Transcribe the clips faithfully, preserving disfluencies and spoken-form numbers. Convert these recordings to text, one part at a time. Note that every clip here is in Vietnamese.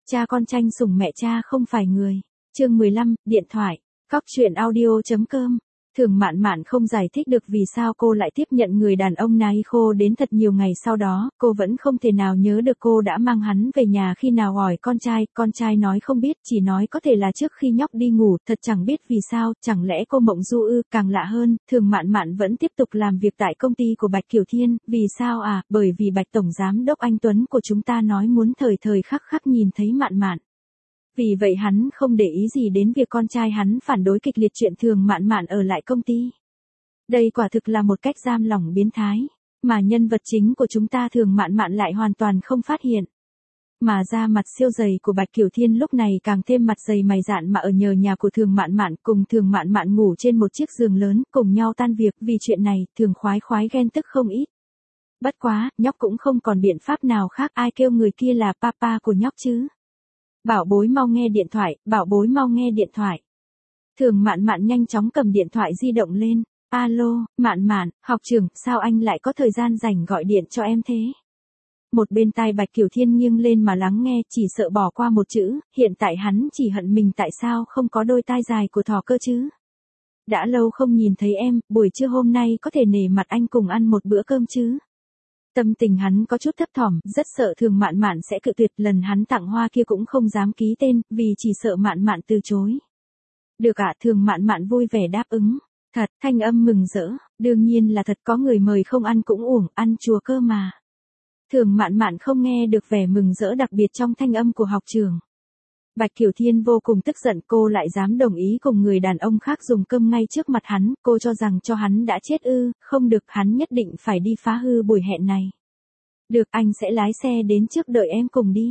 Cha con tranh sủng mẹ cha không phải người. Chương mười lăm, điện thoại. Cóc truyện audio chấm com. Thường Mạn Mạn không giải thích được vì sao cô lại tiếp nhận người đàn ông này khô đến thật nhiều ngày sau đó, cô vẫn không thể nào nhớ được cô đã mang hắn về nhà khi nào. Hỏi con trai, con trai nói không biết, chỉ nói có thể là trước khi nhóc đi ngủ, thật chẳng biết vì sao, chẳng lẽ cô mộng du ư. Càng lạ hơn, Thường Mạn Mạn vẫn tiếp tục làm việc tại công ty của Bạch Kiều Thiên, vì sao à, bởi vì Bạch Tổng Giám đốc anh Tuấn của chúng ta nói muốn thời thời khắc khắc nhìn thấy Mạn Mạn. Vì vậy hắn không để ý gì đến việc con trai hắn phản đối kịch liệt chuyện Thường Mạn Mạn ở lại công ty. Đây quả thực là một cách giam lỏng biến thái, mà nhân vật chính của chúng ta Thường Mạn Mạn lại hoàn toàn không phát hiện. Mà da mặt siêu dày của Bạch Kiều Thiên lúc này càng thêm mặt dày mày dạn mà ở nhờ nhà của Thường Mạn Mạn, cùng Thường Mạn Mạn ngủ trên một chiếc giường lớn, cùng nhau tan việc. Vì chuyện này, Thường khoái khoái ghen tức không ít. Bất quá, nhóc cũng không còn biện pháp nào khác, ai kêu người kia là papa của nhóc chứ. Bảo bối mau nghe điện thoại, bảo bối mau nghe điện thoại. Thường Mạn Mạn nhanh chóng cầm điện thoại di động lên. Alo, Mạn Mạn, học trưởng, sao anh lại có thời gian rảnh gọi điện cho em thế? Một bên tai Bạch Kiều Thiên nghiêng lên mà lắng nghe, chỉ sợ bỏ qua một chữ, hiện tại hắn chỉ hận mình tại sao không có đôi tai dài của thỏ cơ chứ. Đã lâu không nhìn thấy em, buổi trưa hôm nay có thể nể mặt anh cùng ăn một bữa cơm chứ? Tâm tình hắn có chút thấp thỏm, rất sợ Thường Mạn Mạn sẽ cự tuyệt, lần hắn tặng hoa kia cũng không dám ký tên, vì chỉ sợ Mạn Mạn từ chối. Được ạ, Thường Mạn Mạn vui vẻ đáp ứng. Thật, thanh âm mừng rỡ, đương nhiên là thật, có người mời không ăn cũng uổng, ăn chùa cơ mà. Thường Mạn Mạn không nghe được vẻ mừng rỡ đặc biệt trong thanh âm của học trưởng. Bạch Kiều Thiên vô cùng tức giận, cô lại dám đồng ý cùng người đàn ông khác dùng cơm ngay trước mặt hắn, cô cho rằng cho hắn đã chết ư, không được, hắn nhất định phải đi phá hư buổi hẹn này. Được, anh sẽ lái xe đến trước đợi em cùng đi.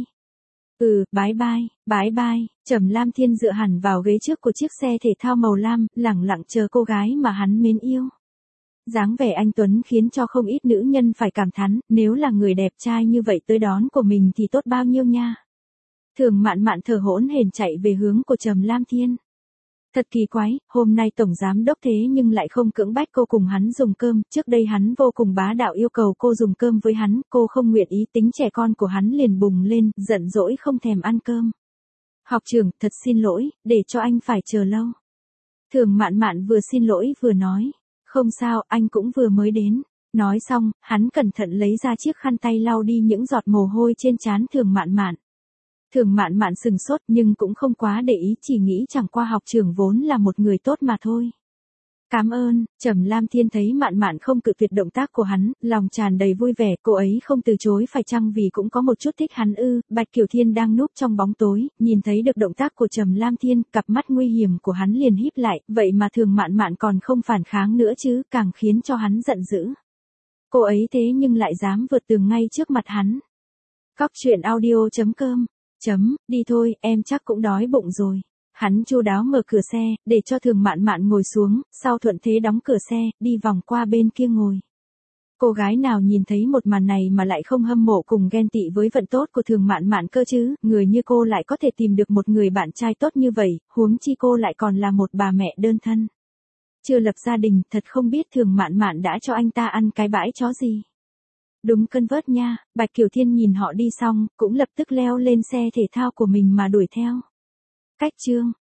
Ừ, bái bai, bái bai. Trầm Lam Thiên dựa hẳn vào ghế trước của chiếc xe thể thao màu lam, lẳng lặng chờ cô gái mà hắn mến yêu. Dáng vẻ anh Tuấn khiến cho không ít nữ nhân phải cảm thán, nếu là người đẹp trai như vậy tới đón của mình thì tốt bao nhiêu nha. Thường Mạn Mạn thở hổn hển chạy về hướng của Trầm Lam Thiên. Thật kỳ quái, hôm nay Tổng Giám Đốc thế nhưng lại không cưỡng bách cô cùng hắn dùng cơm, trước đây hắn vô cùng bá đạo yêu cầu cô dùng cơm với hắn, cô không nguyện ý, tính trẻ con của hắn liền bùng lên, giận dỗi không thèm ăn cơm. Học trưởng, thật xin lỗi, để cho anh phải chờ lâu. Thường Mạn Mạn vừa xin lỗi vừa nói, không sao, anh cũng vừa mới đến. Nói xong, hắn cẩn thận lấy ra chiếc khăn tay lau đi những giọt mồ hôi trên trán Thường Mạn Mạn. Thường Mạn Mạn sừng sốt nhưng cũng không quá để ý, chỉ nghĩ chẳng qua học trưởng vốn là một người tốt mà thôi. Cảm ơn. Trầm Lam Thiên thấy Mạn Mạn không cự tuyệt động tác của hắn, lòng tràn đầy vui vẻ, cô ấy không từ chối phải chăng vì cũng có một chút thích hắn ư? Bạch Kiều Thiên đang núp trong bóng tối, nhìn thấy được động tác của Trầm Lam Thiên, cặp mắt nguy hiểm của hắn liền híp lại, vậy mà Thường Mạn Mạn còn không phản kháng nữa chứ, càng khiến cho hắn giận dữ. Cô ấy thế nhưng lại dám vượt tường ngay trước mặt hắn. Cóc truyện audio chấm com. Chấm, đi thôi, em chắc cũng đói bụng rồi. Hắn chu đáo mở cửa xe, để cho Thường Mạn Mạn ngồi xuống, sau thuận thế đóng cửa xe, đi vòng qua bên kia ngồi. Cô gái nào nhìn thấy một màn này mà lại không hâm mộ cùng ghen tị với vận tốt của Thường Mạn Mạn cơ chứ, người như cô lại có thể tìm được một người bạn trai tốt như vậy, huống chi cô lại còn là một bà mẹ đơn thân. Chưa lập gia đình, thật không biết Thường Mạn Mạn đã cho anh ta ăn cái bãi chó gì. Đúng cân vớt nha. Bạch Kiều Thiên nhìn họ đi xong, cũng lập tức leo lên xe thể thao của mình mà đuổi theo. Cách chương